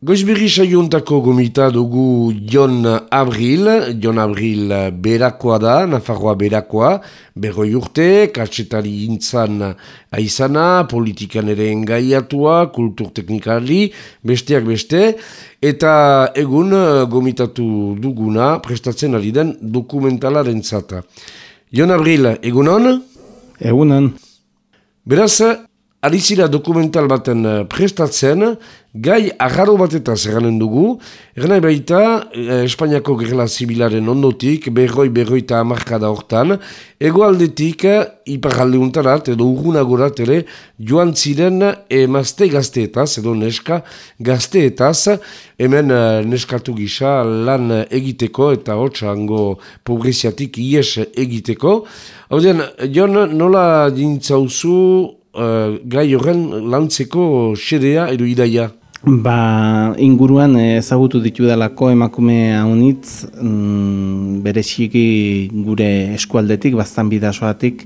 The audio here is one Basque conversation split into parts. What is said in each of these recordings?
Goizberri saiontako gomita dugu Jon Abril berakoa da, Nafarroa berakoa, 40 urte, katsetari intzan aizana, politikan ere engaiatua, kulturteknikari, besteak beste, eta egun gomitatu duguna prestatzen ari den dokumentalaren zata. Jon Abril, egunon? Egunon. Beraz, alizira dokumental baten prestatzen, gai agarro batetaz eranen dugu, eranai baita Espainiako gerla zibilaren ondotik, berroita hamarkada hortan, egoaldetik iparalde untarat edo urgunagorat ere joan ziren emazte gazteetaz, edo neska gazteetaz, hemen neskatu gisa lan egiteko eta hotxango pobreziatik ies egiteko. Haudean, Jon, nola dintzauzu gai horren lantzeko xedea edo idaia? Inguruan ezagutu ditudalako emakume haunitz, bereziki gure eskualdetik, bastan bidasoatik,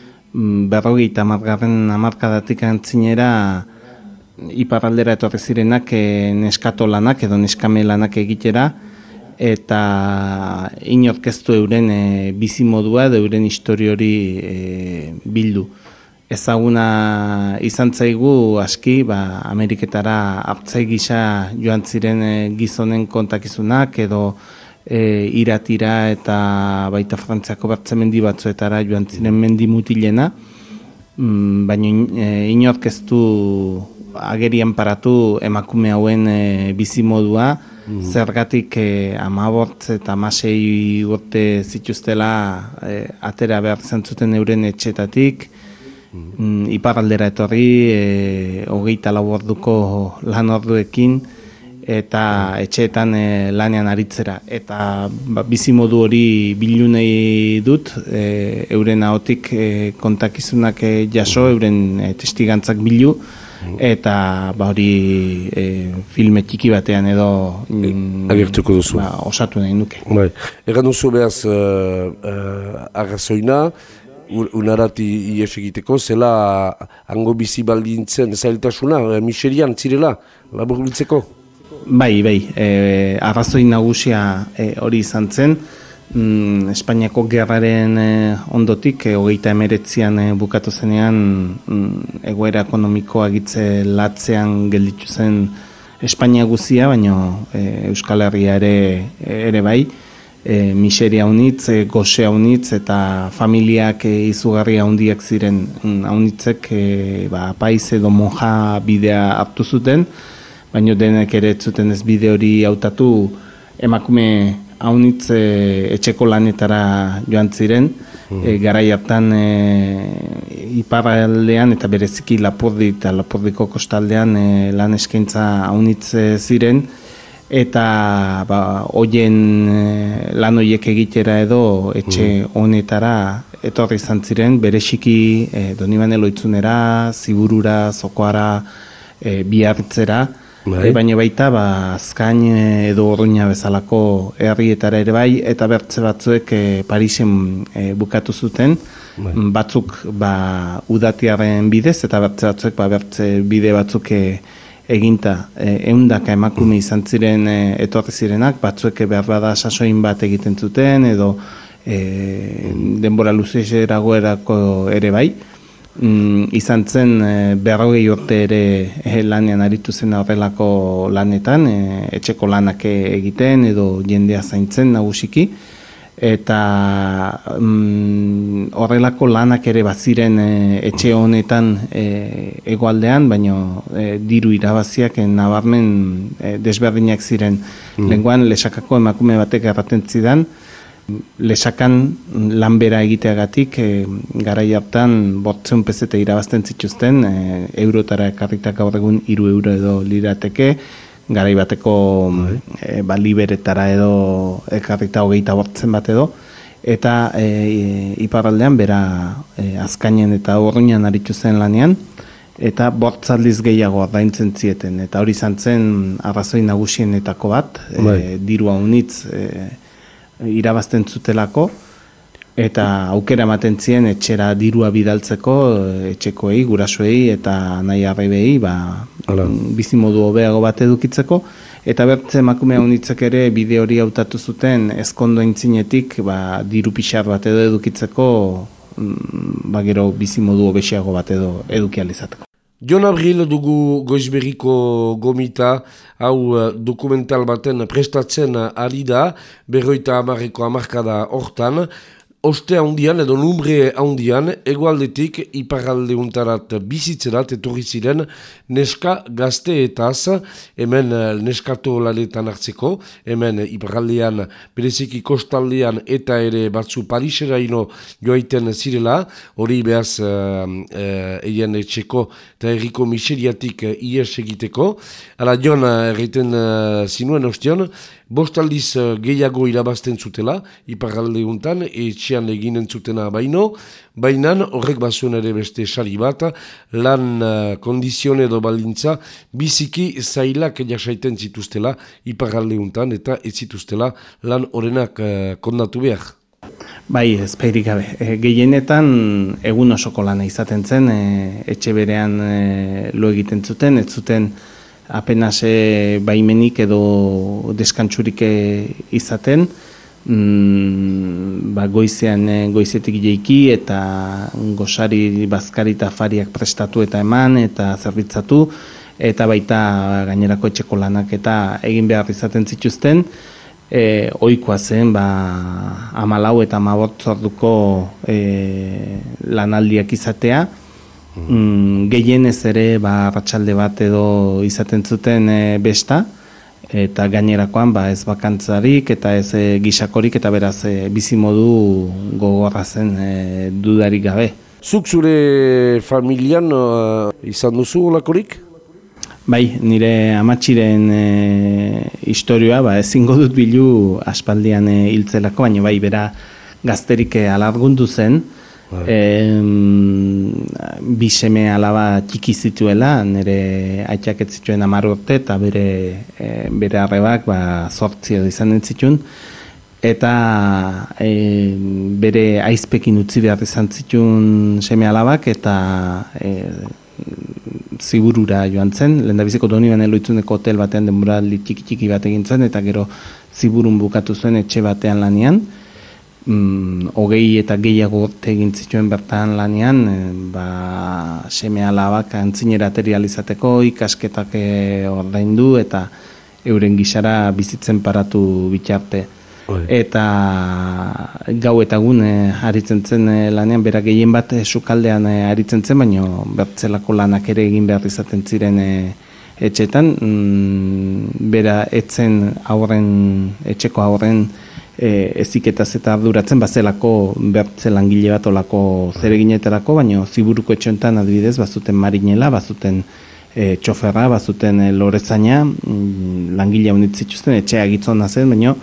50. hamarkadatik antzinera iparraldera etorri zirenak neskato lanak edo neskame lanak egitera, eta inorkeztu euren bizimodua edo euren historiori bildu. Ezaguna izan zaigu aski, Ameriketara hartzai gisa joan ziren gizonen kontakizunak edo iratira eta baita Frantziako bertzemendi batzuetara joan ziren mendi mutilena, baina inorkeztu agerian paratu emakume hauen bizimodua, zergatik 15 eta 16 urte zituztela atera behar zentzuten euren etxetatik, iparraldera etorri 24 orduko lan orduekin eta etxeetan lanean aritzera. Eta bizimodu hori bilunei dut, euren ahotik kontakizunak jaso, euren testigantzak bilu, eta hori filme txiki batean edo agertuko duzu. Osatu nahi nuke. Egan duzu behaz arrazoina, unarati ies egiteko, zela hango bizi baldintzen zailtasuna, miserian zirela, laburbiltzeko? Bai, arrazoi nagusia hori izan zen, Espainiako gerraren ondotik, 39an bukatu zenean, egoera ekonomikoa gitze latzean gelditu zen Espainia guzia, baina Euskal Herria ere bai, miseria haunitz, goxe haunitz eta familiak izugarri haundiak ziren haunitzek paiz edo monja bidea hartu zuten, baina denek ere zuten ez bide hori hautatu, emakume haunitz etxeko lanetara joan ziren, garai hartan iparraldean eta bereziki Lapurdi eta Lapurdiko kostaldean lan eskaintza haunitz ziren, eta hoien lan horiek egitera edo etxe honetara etorri izan ziren, bereziki Donibane Loitzunera, Ziburura, Zokoara, Biarritzera, baina baita Azkain edo Orduña bezalako herrietara ere bai, eta bertze batzuek Parisen bukatu zuten, batzuk udatiaren bidez, eta bertze batzuek bertze bide batzuk eginta, 100 emakume izan ziren etorri zirenak, batzuek behar bada sasoin bat egiten zuten, edo denbora luzeragoerako ere bai. Izan zen 40 urte ere lanean aritu zen horrelako lanetan, etxeko lanak egiten edo jendea zaintzen nagusiki, eta horrelako lanak ere baziren etxe honetan hegoaldean, baina diru irabaziak nabarmen desberdinak ziren. Lehengoan Lesakako emakume batek erraten zidan, Lesakan lanbera egiteagatik garai hartan 800 pesete irabazten zituzten, eurotara ekarritak gaur egun 3 euro edo lirateke, garai bateko liberetara edo ekarrita 28 bat edo, eta iparraldean bera Azkainen eta Orduñan aritu zen lanean, eta 8 aldiz gehiago ordaintzen zieten, eta hori izan zen arrazoi nagusienetako bat, diru haunitz irabazten zutelako, eta aukera ematen zien etxera dirua bidaltzeko etxekoei, gurasoei eta nahi arrebei bizimodu hobeago bat edukitzeko, eta bertze emakume unitzek ere bide hori hautatu zuten ezkondo aintzinetik diru pixar bat edo edukitzeko gero bizimodu hobeago bat edo eduki ahal izateko. Jon Abril dugu Goizberriko gomita, hau dokumental baten prestatzen ari da, 50 hamarkada hortan, oste handian edo numbre handian, egoaldetik iparraldeuntarat bizitzerat etorri ziren neska gazteetaz, hemen neskato laletan hartzeko, hemen iparraldean, bereziki kostaldean eta ere batzu Pariseraino joaiten zirela, hori behaz eien etxeko eta erriko miseriatik ies egiteko. Hala Jon erreiten zinuen ostion, 5 aldiz gehiago irabazten zutela, iparraldeuntan, etxean eginen zutena baina horrek bazuen ere beste sari bat, lan kondizione edo baldintza biziki zailak jasaiten zituztela iparraldeuntan eta ez zituztela lan horenak kondatu behar. Bai, ezpeirik gabe. Gehienetan egun osoko lana izaten zen, etxe berean lo egiten zuten, ez zuten apenas baimenik edo deskantsurik izaten, goizetik jeiki eta gosari bazkari eta afariak prestatu eta eman eta zerbitzatu, eta baita gainerako etxeko lanak eta egin behar izaten zituzten, ohikoa zen 14 eta 15 orduko lanaldiak izatea. Gehienez ere arratsalde bat edo izaten zuten besta, eta gainerakoan ez bakantzarik eta ez gisakorik, eta beraz bizimodu gogorra zen dudarik gabe. Zuk zure familian izan duzu olakorik? Bai, nire amatxiren historioa ezingo dut bilu aspaldian hiltzelako, baina bai, bera gazterik alargundu zen, bi seme alaba txiki zituela, nire aitak ez zituen 10 urte eta bere arrebak 8 edo izan zituen, eta bere aizpekin utzi behar izan zituen seme alabak, eta Ziburura joan zen, lehendabiziko Donibane Loitzuneko hotel batean denboraldi txiki bat egin zen, eta gero Ziburun bukatu zuen etxe batean lanean, 20 eta gehiago egin zituen bertan lanean, seme alabak antzinera aterializateko ikasketak ordaindu eta euren gisara bizitzen paratu bitarte. Eta gau eta egun aritzen zen lanean, bera gehien bat sukaldean aritzen zen, baina bertzelako lanak ere egin behar izaten ziren etxetan. Bera etzen etxeko aurren eziketaz eta arduratzen, bazelako bertze langile bat olako zereginetarako, baina Ziburuko etxoetan adibidez bazuten marinela, bazuten txoferra, bazuten lorezaina, langile honitzitzuzten, etxea gitzona zen, baina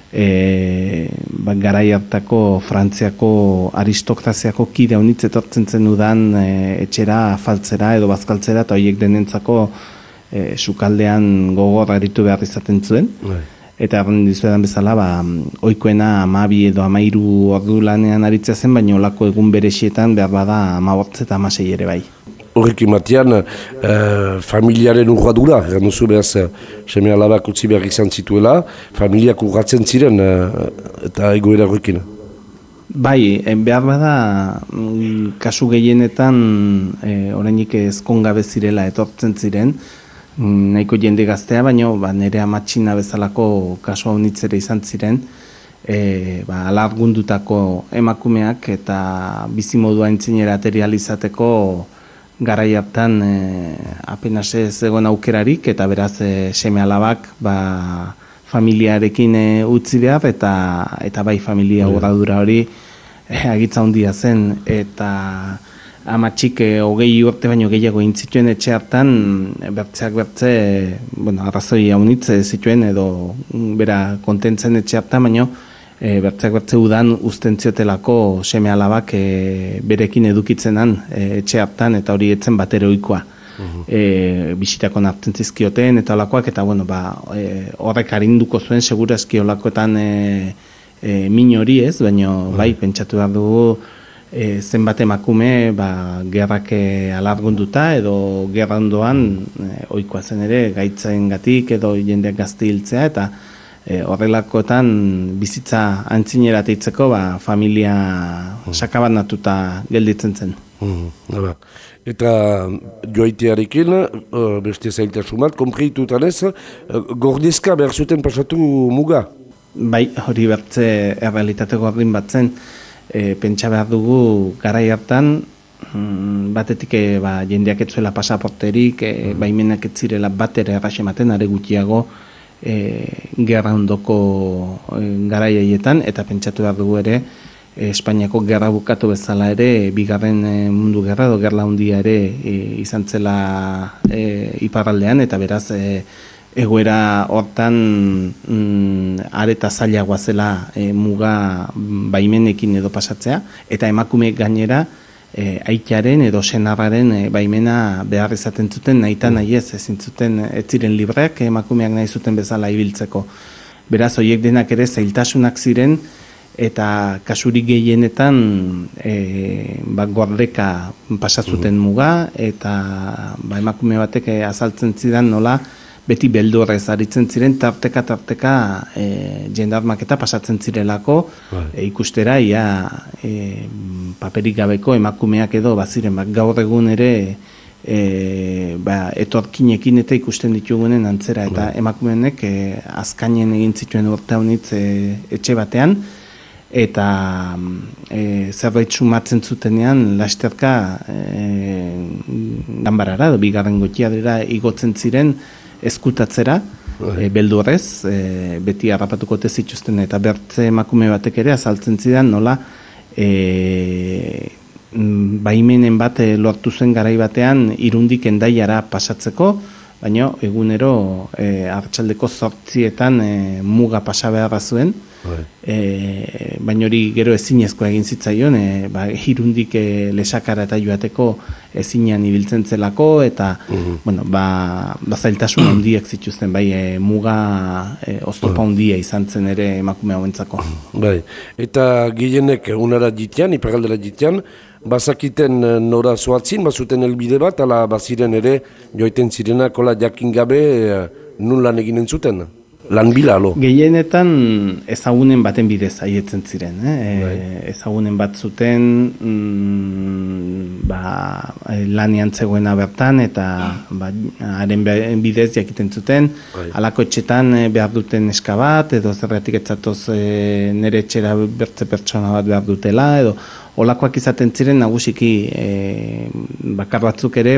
garai hartako Frantziako aristokraziako kide honitz etortzen zen udan etxera afaltzera edo bazkaltzera, eta horiek denentzako sukaldean gogor aritu behar izaten zuen. Eta erren dizuedan bezala, ohikoena 12 edo 13 ordu lanean aritzea zen, baina olako egun beresietan behar bada 15 eta 16 ere bai. Horrek ematean, familiaren urradura, duzu behaz, seme alabak utzi behar izan zituela, familiak urratzen ziren eta egoera horrekin. Bai, behar bada, kasu gehienetan, orainik ezkongabe zirela etortzen ziren, nahiko jende gaztea, baina nire amatxina bezalako kasu haunitzere izan ziren, alargundutako emakumeak eta bizimodua entzinera aterializateko garai hartan apenas ez egon aukerarik, eta beraz seme alabak familiarekin utzi behar, eta bai familia urradura hori agitza handia zen, eta amatxik 20 urte baino gehiago intzituen etxe hartan, bertzeak bertze, arrazoi haunitz zituen edo bera kontentzen etxe hartan, baino bertzeak bertze udan uzten ziotelako seme alabak berekin edukitzenan etxe hartan, eta hori etzen batero ohikoa. Bisitakon hartzen zizkioten eta olakoak, eta horrek arinduko zuen segurazki olakoetan min hori ez, baina bai, pentsatu behar dugu zenbat emakume gerrak alargunduta edo gerra ondoan ohikoa zen ere gaitzaengatik edo jendeak gazte hiltzea eta horrelakoetan bizitza antzinera teitzeko familia sakabanatuta gelditzen zen. Eta joaitearekin, beste zailtasun bat, konpreitutan ez, gordezka behar zuten pasatu muga? Bai, hori bertze errealitate gordin bat zen, pentsa behar dugu garai hartan, batetik jendeak etzuela pasaporterik, baimenak etzirela bat ere erraxematen, are gutxiago gerra ondoko garai haietan, eta pentsatu behar dugu ere, Espainiako gerra bukatu bezala ere, bigarren mundu gerra edo gerla handia ere izan zela iparraldean, eta beraz egoera hortan areta zailagoa zela muga baimenekin edo pasatzea, eta emakumeek gainera aitaren edo senarraren baimena behar izaten zuten, nahita nahi ez zuten, ez ziren libreak emakumeak nahi zuten bezala ibiltzeko. Beraz, horiek denak ere zailtasunak ziren, eta kasurik gehienetan gordeka pasazuten muga, eta emakume batek azaltzen zidan nola beti beldurrez aritzen ziren tarteka jendarmak eta pasatzen zirelako ikustera paperik gabeko emakumeak edo baziren gaur egun ere etorkinekin eta ikusten ditugunen antzera eta emakumeenek azkainen egin zituen urte honitz etxe batean eta zerbait sumatzen zutenean lasterka ganbarara, bigarren goitia dira igotzen ziren eskutatzera, beldurrez, beti harrapatuko zituzten eta bertze emakume batek ere azaltzen zidan nola baimenen bat lortu zen garai batean Irundik Hendaiara pasatzeko, baina egunero arratsaldeko 8etan muga pasa beharra zuen, baina hori gero ezinezkoa egin zitzaion, Irundik Lesakara eta joateko ezinean ibiltzen zelako, eta zailtasun handiak zituzten, muga oztopa handia izan zen ere emakume hauentzako. Eta gehienek unara jitean, iparraldera jitean, bazakiten nora zoatzin, bazuten helbide bat, ala baziren ere joiten zirenak ola jakin gabe nun lan eginen zuten? Lan bila, alo? Gehienetan ezagunen baten bidez aietzen ziren. Ezagunen bat zuten lanian zegoena bertan eta haren bidez jakiten zuten. Halako etxetan behar duten neska bat, edo zergatik etzatoz nire etxera bertze pertsona bat behar dutela, edo olakoak izaten ziren nagusiki bakar batzuk ere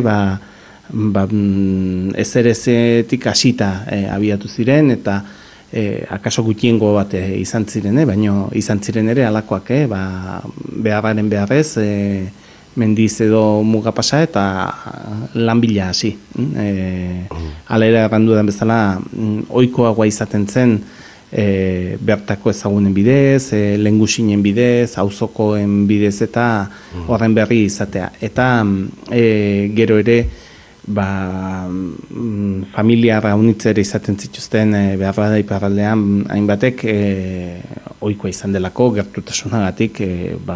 ezerezetik hasita abiatu ziren eta akaso gutxiengo bat izan ziren, baina izan ziren ere alakoak beharraren beharrez mendiz edo muga pasa eta lan bila hasi. Alera errandu den bezala ohikoagoa izaten zen bertako ezagunen bidez, lehengusinen bidez, auzokoen bidez eta horren berri izatea. Eta gero ere familiara unitzere izaten zituzten beharra da iparraldean hainbatek ohikoa izan delako gertutasunagatik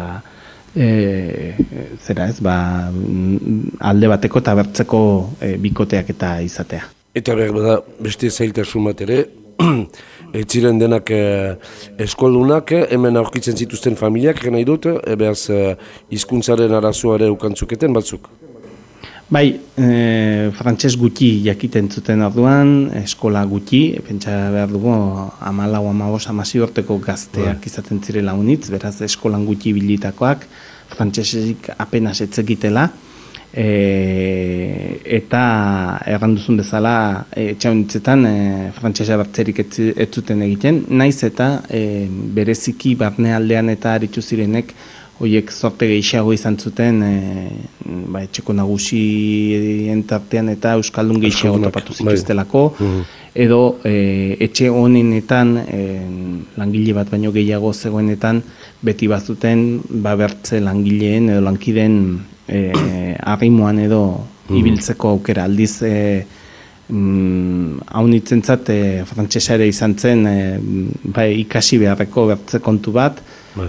alde bateko eta bertzeko bikoteak eta izatea. Eta behar beste zailtasun bat ere, ez ziren denak eskoldunak, hemen aurkitzen zituzten familiak, nahi dut, behaz hizkuntzaren arazoa ere ukantzuketen batzuk? Bai, frantses gutxi jakiten zuten orduan, eskola gutxi, pentsa behar dugu 14-15 urteko gazteak izaten zirela unitz, beraz eskolan gutxi bilitakoak, frantsesik apenas etzekitela, eta erranduzun bezala etxaunitzetan frantsesa bertzerik ez zuten egiten, naiz eta bereziki barnealdean eta aritu zirenek horiek zorte gehiago izan zuten etxeko nagusien tartean eta euskaldun gehiago topatu zituztelako, edo etxe honenetan langile bat baino gehiago zegoenetan beti bazuten bertze langileen edo lankideen arrimoan edo ibiltzeko aukera aldiz haunitzentzat frantsesa ere izan zen ikasi beharreko bertze kontu bat,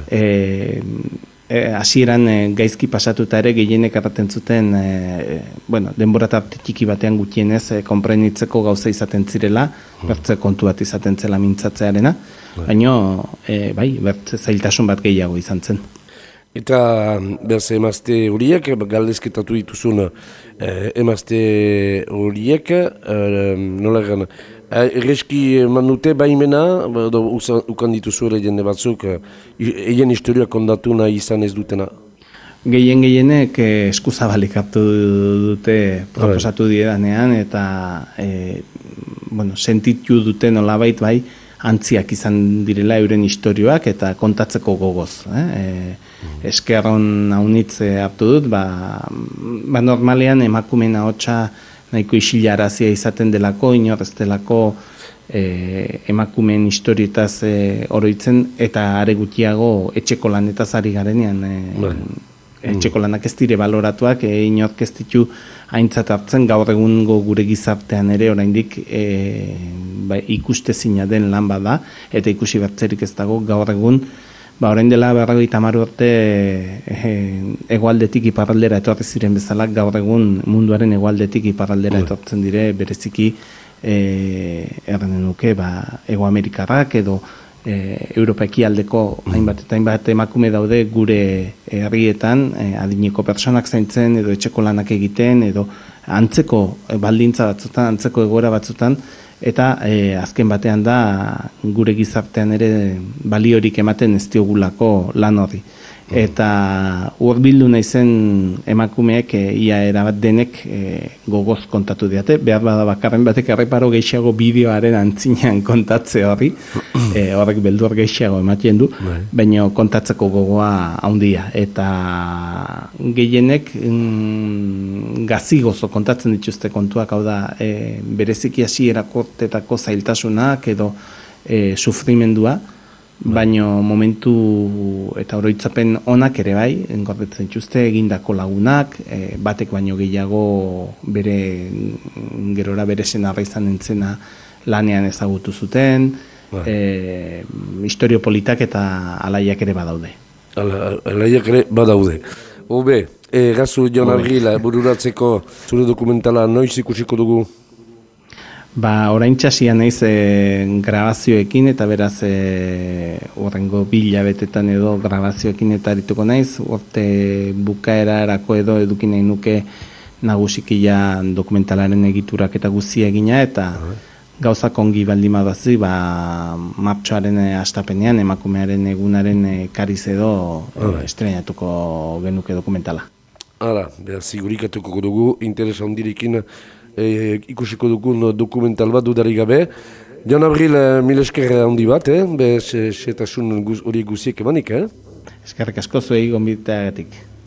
hasieran gaizki pasatuta ere gehienek erraten zuten denbora tarte txiki batean gutienez konprenitzeko gauza izaten zirela, bertze kontu bat izaten zela mintzatzearena, baina bertze zailtasun bat gehiago izan zen. Eta behaz emazte horiek, galdezketatu dituzun emazte horiek, nola egan, erreski eman dute baimena, ukan dituzu ere jende batzuk, eien historiak ondatu nahi izan ez dutena? Gehienek eskuzabalik hartu dute proposatu diedanean, eta sentitu dute nolabait bai, antziak izan direla euren istorioak eta kontatzeko gogoz. Eskerron haunitze hartu dut, normalean emakumeen ahotsa nahiko isilarazia izaten delako, inorrez delako emakumeen historietaz oroitzen, eta are gutxiago etxeko lanetaz ari garenean. Etxeko lanak ez dire baloratuak, inork ez ditu aintzat hartzen, gaur egungo gure gizartean ere oraindik ikustezina den lan bada, eta ikusi bertzerik ez dago gaur egun, orain dela 50 urte hegoaldetik iparraldera etorri ziren bezala, gaur egun munduaren hegoaldetik iparraldera etortzen dire, bereziki errenen nuke Hego Amerikarrak edo Europa ekialdeko hainbat eta hainbat emakume daude gure herrietan, adineko pertsonak zaintzen edo etxeko lanak egiten edo antzeko baldintza batzutan, antzeko egoera batzutan, eta azken batean da gure gizartean ere baliorik ematen ez diogulako lan horri. Eta hurbildu naizen emakumeek ia erabat denek gogoz kontatu diate, behar bada bakarren batek erreparo gehiago bideoaren antzinean kontatze horri, horrek beldur gehiago ematen du, baina kontatzeko gogoa handia, eta gehienek gazi gozo kontatzen dituzte kontuak, hau da bereziki hasierako urtetako zailtasunak edo sufrimendua, baina momentu eta oroitzapen onak ere bai, engordetzen dituzte egindako lagunak, batek baino gehiago gerora bere senarra izan entzena lanean ezagutu zuten, historio politak eta alaiak ere badaude. Alaiak ere badaude. Hobe, gazu Jon Argila, bururatzeko zure dokumentala noiz ikusiko dugu? Orain txasia naiz grabazioekin, eta beraz horrengo 2 hilabetetan edo grabazioekin eta arituko naiz, urte bukaera erako edo eduki nahi nuke nagusiki dokumentalaren egiturak eta guzia egina, eta gauzak ongi baldin badazi, martxoaren hastapenean, emakumearen egunaren kariz edo estrenatuko genuke dokumentala. Hala, sigurikatuko dugu, interesa hondirikin ikusiko dugun dokumental bat dudarik gabe. Jon Abril, mil esker handi bat, setasun hori guziek emanik, Eskerrik asko zuei gonbiteagatik.